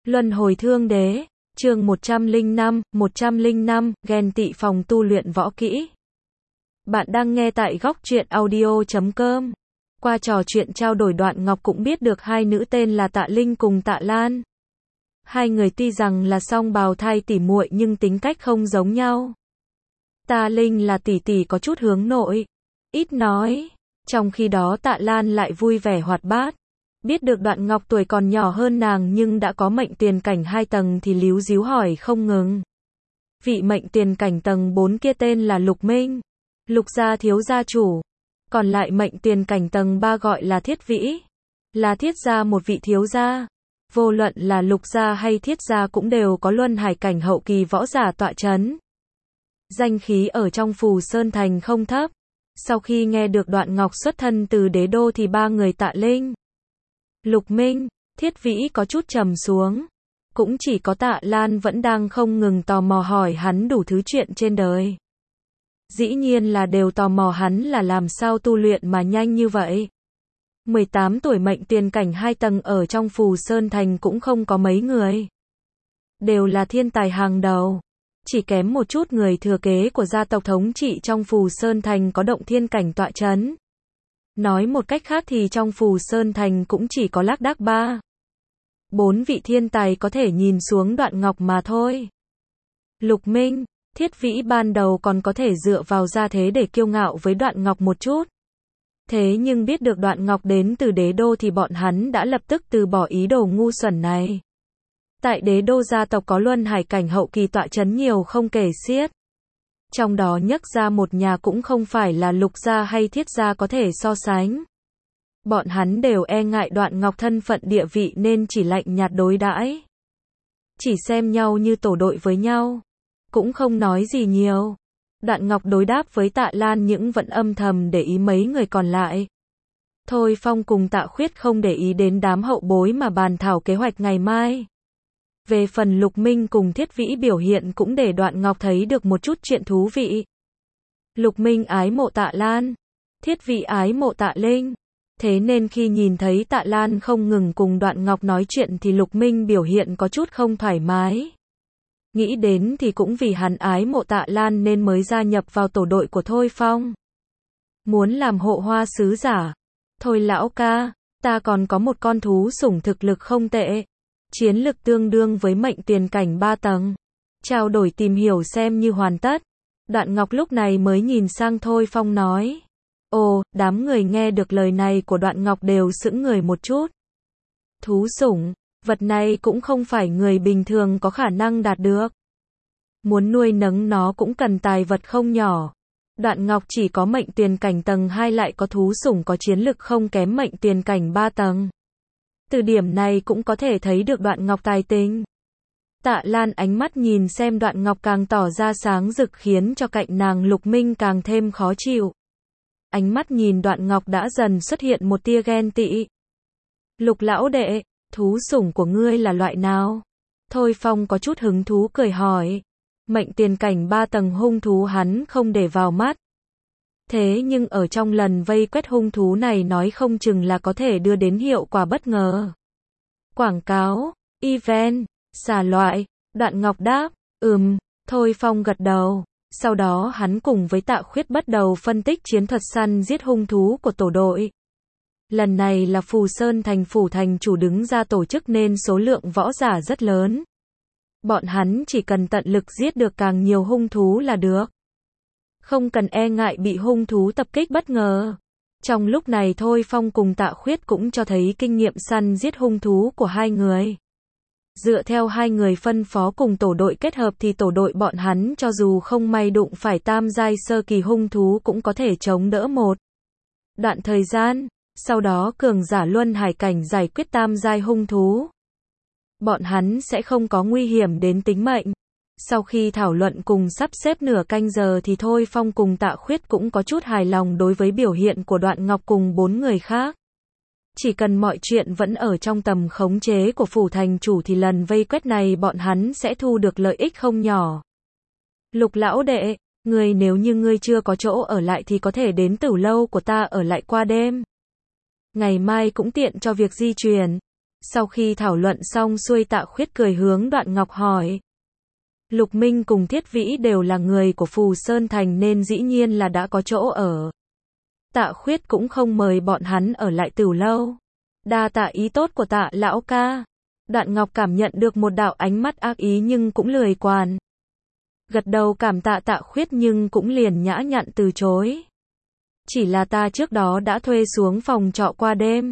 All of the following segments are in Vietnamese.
Luân hồi thương đế, chương 105, ghen tị phòng tu luyện võ kỹ. Bạn đang nghe tại góc truyện audio.com. Qua trò chuyện trao đổi Đoạn Ngọc cũng biết được hai nữ tên là Tạ Linh cùng Tạ Lan. Hai người tuy rằng là song bào thai tỉ muội nhưng tính cách không giống nhau. Tạ Linh là tỷ tỷ có chút hướng nội, ít nói, trong khi đó Tạ Lan lại vui vẻ hoạt bát. Biết được Đoạn Ngọc tuổi còn nhỏ hơn nàng nhưng đã có mệnh tiền cảnh 2 tầng thì líu díu hỏi không ngừng. Vị mệnh tiền cảnh tầng 4 kia tên là Lục Minh, Lục gia thiếu gia chủ. Còn lại mệnh tiền cảnh tầng 3 gọi là Thiết Vĩ, là Thiết gia một vị thiếu gia. Vô luận là Lục gia hay Thiết gia cũng đều có luân hải cảnh hậu kỳ võ giả tọa chấn. Danh khí ở trong Phù Sơn Thành không thấp. Sau khi nghe được Đoạn Ngọc xuất thân từ đế đô thì ba người Tạ Linh, Lục Minh, Thiết Vĩ có chút trầm xuống. Cũng chỉ có Tạ Lan vẫn đang không ngừng tò mò hỏi hắn đủ thứ chuyện trên đời. Dĩ nhiên là đều tò mò hắn là làm sao tu luyện mà nhanh như vậy. 18 tuổi mệnh tiền cảnh 2 tầng ở trong Phù Sơn Thành cũng không có mấy người. Đều là thiên tài hàng đầu. Chỉ kém một chút người thừa kế của gia tộc thống trị trong Phù Sơn Thành có động thiên cảnh tọa chấn. Nói một cách khác thì trong Phù Sơn Thành cũng chỉ có lác đác 4 vị thiên tài có thể nhìn xuống Đoạn Ngọc mà thôi. Lục Minh, Thiết Vĩ ban đầu còn có thể dựa vào gia thế để kiêu ngạo với Đoạn Ngọc một chút. Thế nhưng biết được Đoạn Ngọc đến từ đế đô thì bọn hắn đã lập tức từ bỏ ý đồ ngu xuẩn này. Tại đế đô gia tộc có luân hải cảnh hậu kỳ tọa chấn nhiều không kể xiết. Trong đó nhấc ra một nhà cũng không phải là Lục gia hay Thiết gia có thể so sánh. Bọn hắn đều e ngại Đoạn Ngọc thân phận địa vị nên chỉ lạnh nhạt đối đãi. Chỉ xem nhau như tổ đội với nhau. Cũng không nói gì nhiều. Đoạn Ngọc đối đáp với Tạ Lan nhưng vẫn âm thầm để ý mấy người còn lại. Thôi Phong cùng Tạ Khuyết không để ý đến đám hậu bối mà bàn thảo kế hoạch ngày mai. Về phần Lục Minh cùng Thiết Vĩ biểu hiện cũng để Đoạn Ngọc thấy được một chút chuyện thú vị. Lục Minh ái mộ Tạ Lan, Thiết Vĩ ái mộ Tạ Linh. Thế nên khi nhìn thấy Tạ Lan không ngừng cùng Đoạn Ngọc nói chuyện thì Lục Minh biểu hiện có chút không thoải mái. Nghĩ đến thì cũng vì hắn ái mộ Tạ Lan nên mới gia nhập vào tổ đội của Thôi Phong. Muốn làm hộ hoa sứ giả. Thôi lão ca, ta còn có một con thú sủng thực lực không tệ. Chiến lực tương đương với mệnh tiền cảnh 3 tầng. Trao đổi tìm hiểu xem như hoàn tất. Đoạn Ngọc lúc này mới nhìn sang Thôi Phong nói. Ồ, đám người nghe được lời này của Đoạn Ngọc đều sững người một chút. Thú sủng, vật này cũng không phải người bình thường có khả năng đạt được. Muốn nuôi nấng nó cũng cần tài vật không nhỏ. Đoạn Ngọc chỉ có mệnh tiền cảnh tầng 2 lại có thú sủng có chiến lực không kém mệnh tiền cảnh 3 tầng. Từ điểm này cũng có thể thấy được Đoạn Ngọc tài tình. Tạ Lan ánh mắt nhìn xem Đoạn Ngọc càng tỏ ra sáng rực khiến cho cạnh nàng Lục Minh càng thêm khó chịu. Ánh mắt nhìn Đoạn Ngọc đã dần xuất hiện một tia ghen tị. Lục lão đệ, thú sủng của ngươi là loại nào? Thôi Phong có chút hứng thú cười hỏi. Mệnh tiền cảnh 3 tầng hung thú hắn không để vào mắt. Thế nhưng ở trong lần vây quét hung thú này nói không chừng là có thể đưa đến hiệu quả bất ngờ. Quảng cáo, event, xà loại, Đoạn Ngọc đáp, Thôi Phong gật đầu. Sau đó hắn cùng với Tạ Khuyết bắt đầu phân tích chiến thuật săn giết hung thú của tổ đội. Lần này là Phù Sơn Thành phủ thành chủ đứng ra tổ chức nên số lượng võ giả rất lớn. Bọn hắn chỉ cần tận lực giết được càng nhiều hung thú là được. Không cần e ngại bị hung thú tập kích bất ngờ. Trong lúc này Thôi Phong cùng Tạ Khuyết cũng cho thấy kinh nghiệm săn giết hung thú của hai người. Dựa theo hai người phân phó cùng tổ đội kết hợp thì tổ đội bọn hắn cho dù không may đụng phải tam giai sơ kỳ hung thú cũng có thể chống đỡ một đoạn thời gian. Sau đó cường giả luân hải cảnh giải quyết tam giai hung thú. Bọn hắn sẽ không có nguy hiểm đến tính mệnh. Sau khi thảo luận cùng sắp xếp nửa canh giờ thì Thôi Phong cùng Tạ Khuyết cũng có chút hài lòng đối với biểu hiện của Đoạn Ngọc cùng 4 người khác. Chỉ cần mọi chuyện vẫn ở trong tầm khống chế của phủ thành chủ thì lần vây quét này bọn hắn sẽ thu được lợi ích không nhỏ. Lục lão đệ, nếu như ngươi chưa có chỗ ở lại thì có thể đến Tử lâu của ta ở lại qua đêm. Ngày mai cũng tiện cho việc di chuyển. Sau khi thảo luận xong xuôi Tạ Khuyết cười hướng Đoạn Ngọc hỏi. Lục Minh cùng Thiết Vĩ đều là người của Phù Sơn Thành nên dĩ nhiên là đã có chỗ ở. Tạ Khuyết cũng không mời bọn hắn ở lại Tửu Lâu. Đa tạ ý tốt của Tạ lão ca. Đoạn Ngọc cảm nhận được một đạo ánh mắt ác ý nhưng cũng lười quản. Gật đầu cảm tạ Tạ Khuyết nhưng cũng liền nhã nhặn từ chối. Chỉ là ta trước đó đã thuê xuống phòng trọ qua đêm.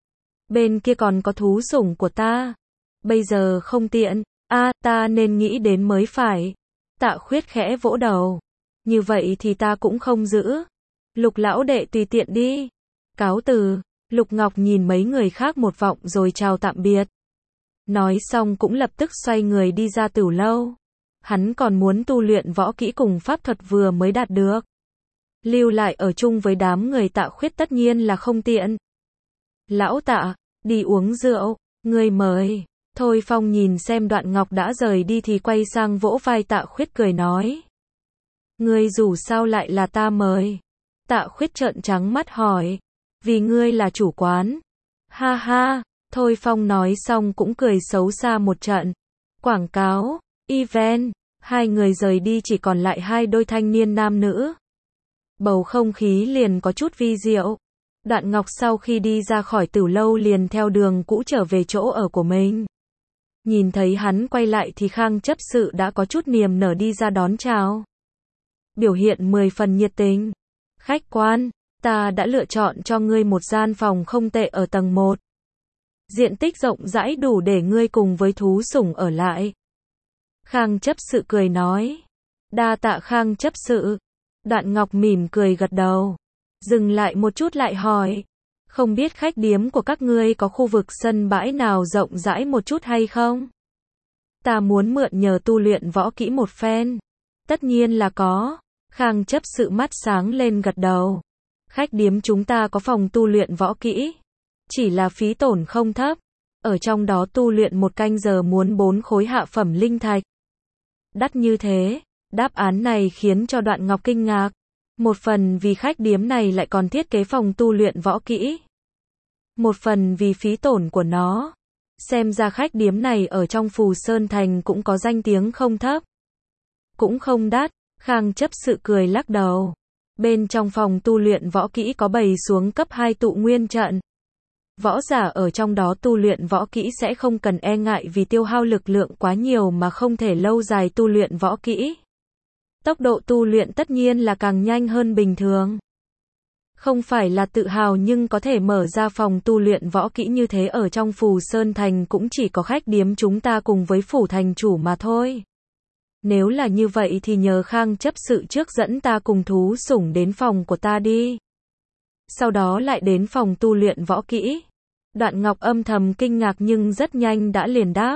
Bên kia còn có thú sủng của ta. Bây giờ không tiện. Ta nên nghĩ đến mới phải. Tạ Khuyết khẽ vỗ đầu. Như vậy thì ta cũng không giữ. Lục lão đệ tùy tiện đi. Cáo từ. Lục Ngọc nhìn mấy người khác một vọng rồi chào tạm biệt. Nói xong cũng lập tức xoay người đi ra Tửu Lâu. Hắn còn muốn tu luyện võ kỹ cùng pháp thuật vừa mới đạt được. Lưu lại ở chung với đám người Tạ Khuyết tất nhiên là không tiện. Lão Tạ, đi uống rượu, ngươi mời. Thôi Phong nhìn xem Đoạn Ngọc đã rời đi thì quay sang vỗ vai Tạ Khuyết cười nói. Ngươi dù sao lại là ta mời. Tạ Khuyết trợn trắng mắt hỏi. Vì ngươi là chủ quán. Ha ha, Thôi Phong nói xong cũng cười xấu xa một trận. Quảng cáo, event, hai người rời đi chỉ còn lại hai đôi thanh niên nam nữ. Bầu không khí liền có chút vi diệu. Đoạn Ngọc sau khi đi ra khỏi Tửu Lâu liền theo đường cũ trở về chỗ ở của mình. Nhìn thấy hắn quay lại thì Khang chấp sự đã có chút niềm nở đi ra đón chào. Biểu hiện 10 phần nhiệt tình. Khách quan, ta đã lựa chọn cho ngươi một gian phòng không tệ ở tầng 1. Diện tích rộng rãi đủ để ngươi cùng với thú sủng ở lại. Khang chấp sự cười nói. Đa tạ Khang chấp sự. Đoạn Ngọc mỉm cười gật đầu. Dừng lại một chút lại hỏi. Không biết khách điếm của các ngươi có khu vực sân bãi nào rộng rãi một chút hay không? Ta muốn mượn nhờ tu luyện võ kỹ một phen. Tất nhiên là có. Khang chấp sự mắt sáng lên gật đầu. Khách điếm chúng ta có phòng tu luyện võ kỹ. Chỉ là phí tổn không thấp. Ở trong đó tu luyện 1 canh giờ muốn 4 khối hạ phẩm linh thạch. Đắt như thế. Đáp án này khiến cho Đoạn Ngọc kinh ngạc. Một phần vì khách điếm này lại còn thiết kế phòng tu luyện võ kỹ. Một phần vì phí tổn của nó. Xem ra khách điếm này ở trong Phù Sơn Thành cũng có danh tiếng không thấp. Cũng không đắt. Khang chấp sự cười lắc đầu. Bên trong phòng tu luyện võ kỹ có bày xuống cấp 2 tụ nguyên trận. Võ giả ở trong đó tu luyện võ kỹ sẽ không cần e ngại vì tiêu hao lực lượng quá nhiều mà không thể lâu dài tu luyện võ kỹ. Tốc độ tu luyện tất nhiên là càng nhanh hơn bình thường. Không phải là tự hào nhưng có thể mở ra phòng tu luyện võ kỹ như thế ở trong Phù Sơn Thành cũng chỉ có khách điếm chúng ta cùng với phủ thành chủ mà thôi. Nếu là như vậy thì nhờ Khang chấp sự trước dẫn ta cùng thú sủng đến phòng của ta đi. Sau đó lại đến phòng tu luyện võ kỹ. Đoạn Ngọc âm thầm kinh ngạc nhưng rất nhanh đã liền đáp.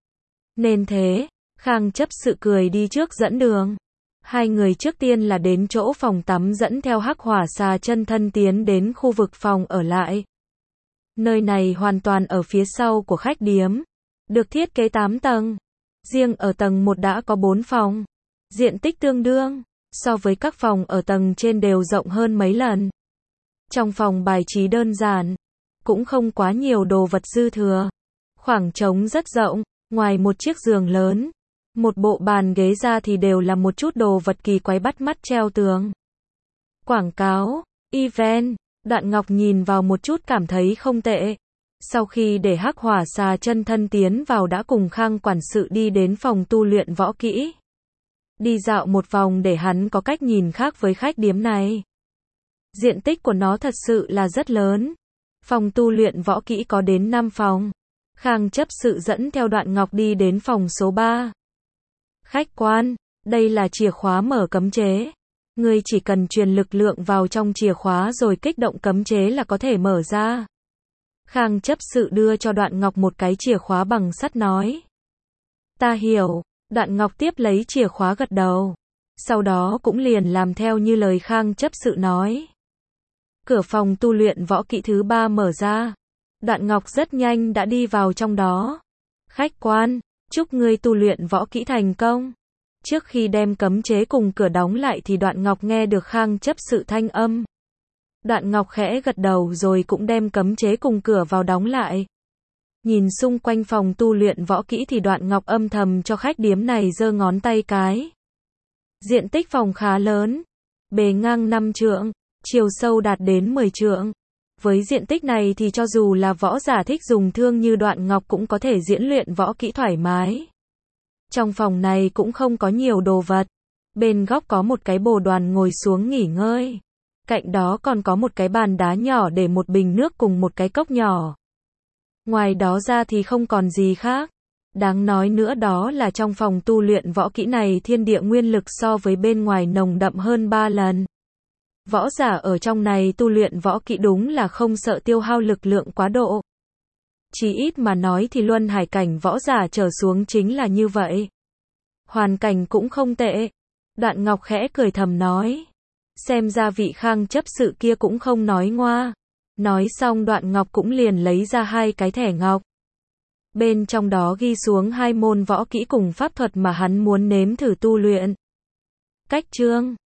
Nên thế, Khang chấp sự cười đi trước dẫn đường. Hai người trước tiên là đến chỗ phòng tắm dẫn theo Hắc Hỏa Xà chân thân tiến đến khu vực phòng ở lại. Nơi này hoàn toàn ở phía sau của khách điếm. Được thiết kế 8 tầng. Riêng ở tầng 1 đã có 4 phòng. Diện tích tương đương. So với các phòng ở tầng trên đều rộng hơn mấy lần. Trong phòng bài trí đơn giản. Cũng không quá nhiều đồ vật dư thừa. Khoảng trống rất rộng. Ngoài một chiếc giường lớn. Một bộ bàn ghế ra thì đều là một chút đồ vật kỳ quái bắt mắt treo tường. Quảng cáo, event, Đoạn Ngọc nhìn vào một chút cảm thấy không tệ. Sau khi để Hắc Hỏa Xà chân thân tiến vào đã cùng Khang quản sự đi đến phòng tu luyện võ kỹ. Đi dạo một vòng để hắn có cách nhìn khác với khách điếm này. Diện tích của nó thật sự là rất lớn. Phòng tu luyện võ kỹ có đến 5 phòng. Khang chấp sự dẫn theo Đoạn Ngọc đi đến phòng số 3. Khách quan, đây là chìa khóa mở cấm chế. Ngươi chỉ cần truyền lực lượng vào trong chìa khóa rồi kích động cấm chế là có thể mở ra. Khang chấp sự đưa cho Đoạn Ngọc một cái chìa khóa bằng sắt nói. Ta hiểu. Đoạn Ngọc tiếp lấy chìa khóa gật đầu. Sau đó cũng liền làm theo như lời Khang chấp sự nói. Cửa phòng tu luyện võ kỹ thứ 3 mở ra. Đoạn Ngọc rất nhanh đã đi vào trong đó. Khách quan, chúc ngươi tu luyện võ kỹ thành công. Trước khi đem cấm chế cùng cửa đóng lại thì Đoạn Ngọc nghe được Khang chấp sự thanh âm. Đoạn Ngọc khẽ gật đầu rồi cũng đem cấm chế cùng cửa vào đóng lại. Nhìn xung quanh phòng tu luyện võ kỹ thì Đoạn Ngọc âm thầm cho khách điếm này giơ ngón tay cái. Diện tích phòng khá lớn, bề ngang 5 trượng, chiều sâu đạt đến 10 trượng. Với diện tích này thì cho dù là võ giả thích dùng thương như Đoạn Ngọc cũng có thể diễn luyện võ kỹ thoải mái. Trong phòng này cũng không có nhiều đồ vật. Bên góc có một cái bồ đoàn ngồi xuống nghỉ ngơi. Cạnh đó còn có một cái bàn đá nhỏ để một bình nước cùng một cái cốc nhỏ. Ngoài đó ra thì không còn gì khác. Đáng nói nữa đó là trong phòng tu luyện võ kỹ này thiên địa nguyên lực so với bên ngoài nồng đậm hơn 3 lần. Võ giả ở trong này tu luyện võ kỹ đúng là không sợ tiêu hao lực lượng quá độ. Chỉ ít mà nói thì luân hải cảnh võ giả trở xuống chính là như vậy. Hoàn cảnh cũng không tệ. Đoạn Ngọc khẽ cười thầm nói. Xem ra vị Khang chấp sự kia cũng không nói ngoa. Nói xong Đoạn Ngọc cũng liền lấy ra 2 cái thẻ ngọc. Bên trong đó ghi xuống 2 môn võ kỹ cùng pháp thuật mà hắn muốn nếm thử tu luyện. Cách chương